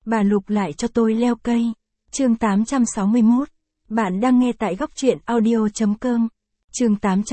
Bà Lục lại cho tôi leo cây. Chương 861. Bạn đang nghe tại góc truyện audio.com. Chương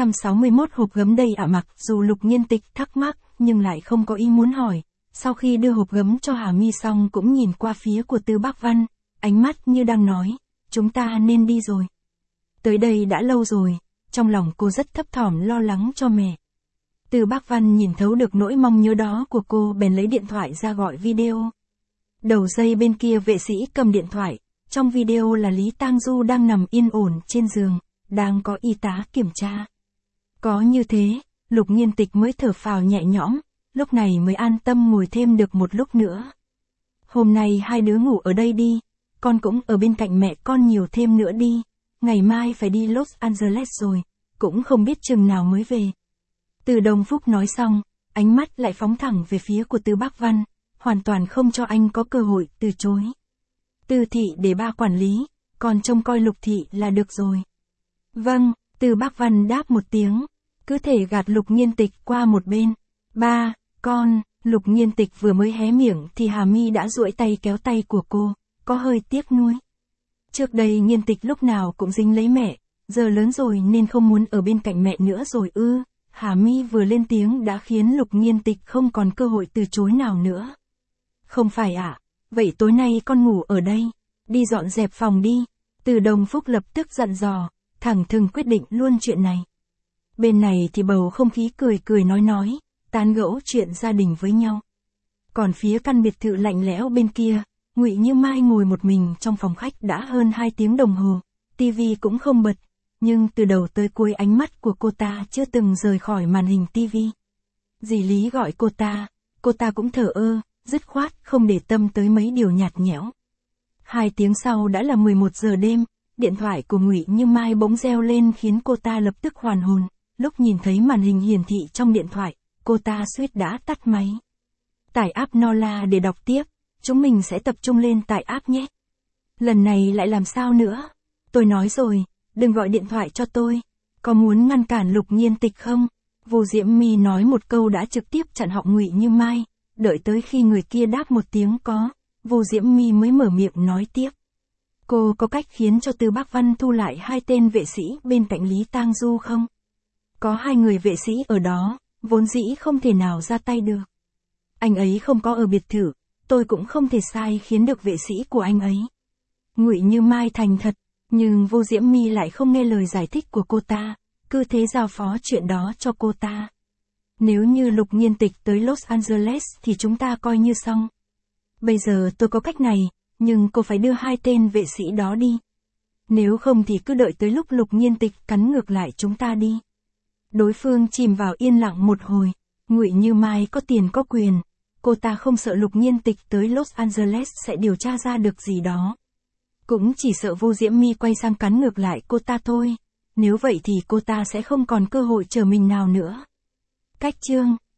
861 hộp gấm đầy ả mặc. Dù Lục Nhiên Tịch thắc mắc, nhưng lại không có ý muốn hỏi. Sau khi đưa hộp gấm cho Hà Mi xong cũng nhìn qua phía của Tư Bác Văn, ánh mắt như đang nói, chúng ta nên đi rồi. Tới đây đã lâu rồi, trong lòng cô rất thấp thỏm lo lắng cho mẹ. Tư Bác Văn nhìn thấu được nỗi mong nhớ đó của cô bèn lấy điện thoại ra gọi video. Đầu dây bên kia vệ sĩ cầm điện thoại, trong video là Lý Tang Du đang nằm yên ổn trên giường, đang có y tá kiểm tra. Có như thế, Lục Nhiên Tịch mới thở phào nhẹ nhõm, lúc này mới an tâm ngồi thêm được một lúc nữa. Hôm nay hai đứa ngủ ở đây đi, con cũng ở bên cạnh mẹ con nhiều thêm nữa đi, ngày mai phải đi Los Angeles rồi, cũng không biết chừng nào mới về. Từ Đồng Phúc nói xong, ánh mắt lại phóng thẳng về phía của Tư Bác Văn, hoàn toàn không cho anh có cơ hội từ chối. Tư thị để ba quản lý, còn trông coi Lục thị là được rồi. Vâng, Tư Bác Văn đáp một tiếng, cứ thể gạt Lục Nhiên Tịch qua một bên. Ba, con, Lục Nhiên Tịch vừa mới hé miệng thì Hà Mi đã duỗi tay kéo tay của cô, có hơi tiếc nuối. Trước đây Nhiên Tịch lúc nào cũng dính lấy mẹ, giờ lớn rồi nên không muốn ở bên cạnh mẹ nữa rồi ư. Hà Mi vừa lên tiếng đã khiến Lục Nhiên Tịch không còn cơ hội từ chối nào nữa. Không phải ạ, vậy tối nay con ngủ ở đây, đi dọn dẹp phòng đi. Từ Đồng Phúc lập tức dặn dò, thẳng thừng quyết định luôn chuyện này. Bên này thì bầu không khí cười cười nói, tán gẫu chuyện gia đình với nhau. Còn phía căn biệt thự lạnh lẽo bên kia, Ngụy Như Mai ngồi một mình trong phòng khách đã hơn 2 tiếng đồng hồ, tivi cũng không bật, nhưng từ đầu tới cuối ánh mắt của cô ta chưa từng rời khỏi màn hình tivi. Dì Lý gọi cô ta cũng thờ ơ, dứt khoát không để tâm tới mấy điều nhạt nhẽo. 2 tiếng sau đã là 11 giờ đêm, điện thoại của Ngụy Như Mai bỗng reo lên khiến cô ta lập tức hoàn hồn, lúc nhìn thấy màn hình hiển thị trong điện thoại, cô ta suýt đã tắt máy. Tải app Nola để đọc tiếp, chúng mình sẽ tập trung lên tải app nhé. Lần này lại làm sao nữa? Tôi nói rồi, đừng gọi điện thoại cho tôi. Có muốn ngăn cản Lục Nhiên Tịch không? Vô Diễm My nói một câu đã trực tiếp chặn họng Ngụy Như Mai, đợi tới khi người kia đáp một tiếng có, Vô Diễm My mới mở miệng nói tiếp. Cô có cách khiến cho Tư Bác Văn thu lại 2 tên vệ sĩ bên cạnh Lý Tang Du không? Có 2 người vệ sĩ ở đó, vốn dĩ không thể nào ra tay được. Anh ấy không có ở biệt thự, tôi cũng không thể sai khiến được vệ sĩ của anh ấy. Ngụy Như Mai thành thật, nhưng Vô Diễm My lại không nghe lời giải thích của cô ta, cứ thế giao phó chuyện đó cho cô ta. Nếu như Lục Nhiên Tịch tới Los Angeles thì chúng ta coi như xong. Bây giờ tôi có cách này, nhưng cô phải đưa 2 tên vệ sĩ đó đi. Nếu không thì cứ đợi tới lúc Lục Nhiên Tịch cắn ngược lại chúng ta đi. Đối phương chìm vào yên lặng một hồi, Ngụy Như Mai có tiền có quyền, cô ta không sợ Lục Nhiên Tịch tới Los Angeles sẽ điều tra ra được gì đó. Cũng chỉ sợ Vô Diễm My quay sang cắn ngược lại cô ta thôi, nếu vậy thì cô ta sẽ không còn cơ hội chờ mình nào nữa. Cách chương